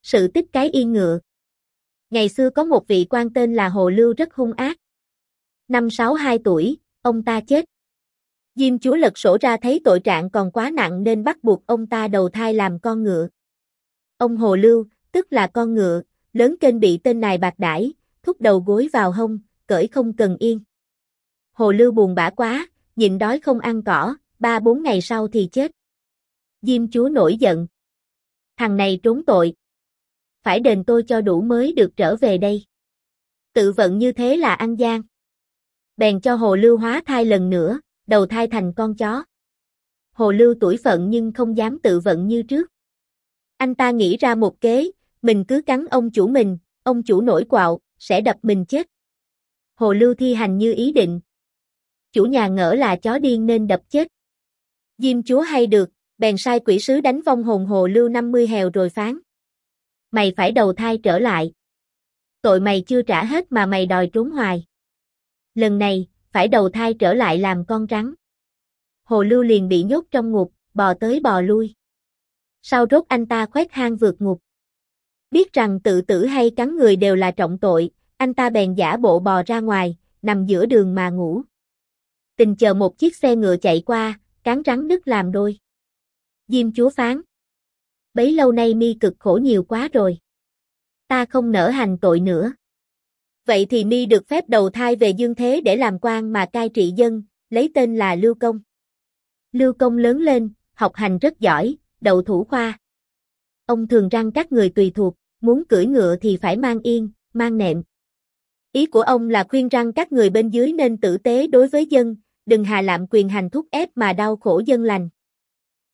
Sự tích cái yên ngựa. Ngày xưa có một vị quan tên là Hồ Lưu rất hung ác. Năm 62 tuổi, ông ta chết. Diêm Chúa lật sổ ra thấy tội trạng còn quá nặng nên bắt buộc ông ta đầu thai làm con ngựa. Ông Hồ Lưu, tức là con ngựa, lớn kênh bị tên này bạc đãi, thúc đầu gối vào hông, cởi không cần yên. Hồ Lưu buồn bã quá, nhịn đói không ăn cỏ, 3-4 ngày sau thì chết. Diêm Chúa nổi giận. Thằng này trốn tội. Phải đền tôi cho đủ mới được trở về đây. Tự vận như thế là ăn gian. Bèn cho Hồ Lưu hóa thai lần nữa, đầu thai thành con chó. Hồ Lưu tuổi phận nhưng không dám tự vận như trước. Anh ta nghĩ ra một kế, mình cứ cắn ông chủ nổi quạo, sẽ đập mình chết. Hồ Lưu thi hành như ý định. Chủ nhà ngỡ là chó điên nên đập chết. Diêm Chúa hay được, bèn sai quỷ sứ đánh vong hồn Hồ Lưu 50 hèo rồi phán. Mày phải đầu thai trở lại. Tội mày chưa trả hết mà mày đòi trốn hoài. Lần này, phải đầu thai trở lại làm con rắn. Hồ Lưu liền bị nhốt trong ngục, bò tới bò lui. Sau rốt anh ta khoét hang vượt ngục. Biết rằng tự tử hay cắn người đều là trọng tội, anh ta bèn giả bộ bò ra ngoài, nằm giữa đường mà ngủ. Tình chờ một chiếc xe ngựa chạy qua, cán rắn đứt làm đôi. Diêm Chúa phán. Bấy lâu nay mi cực khổ nhiều quá rồi. Ta không nỡ hành tội nữa. Vậy thì mi được phép đầu thai về dương thế để làm quan mà cai trị dân, lấy tên là Lưu Công. Lưu Công lớn lên, học hành rất giỏi, đậu thủ khoa. Ông thường răn các người tùy thuộc, muốn cưỡi ngựa thì phải mang yên, mang nệm. Ý của ông là khuyên răn các người bên dưới nên tử tế đối với dân, đừng hà lạm quyền hành thúc ép mà đau khổ dân lành.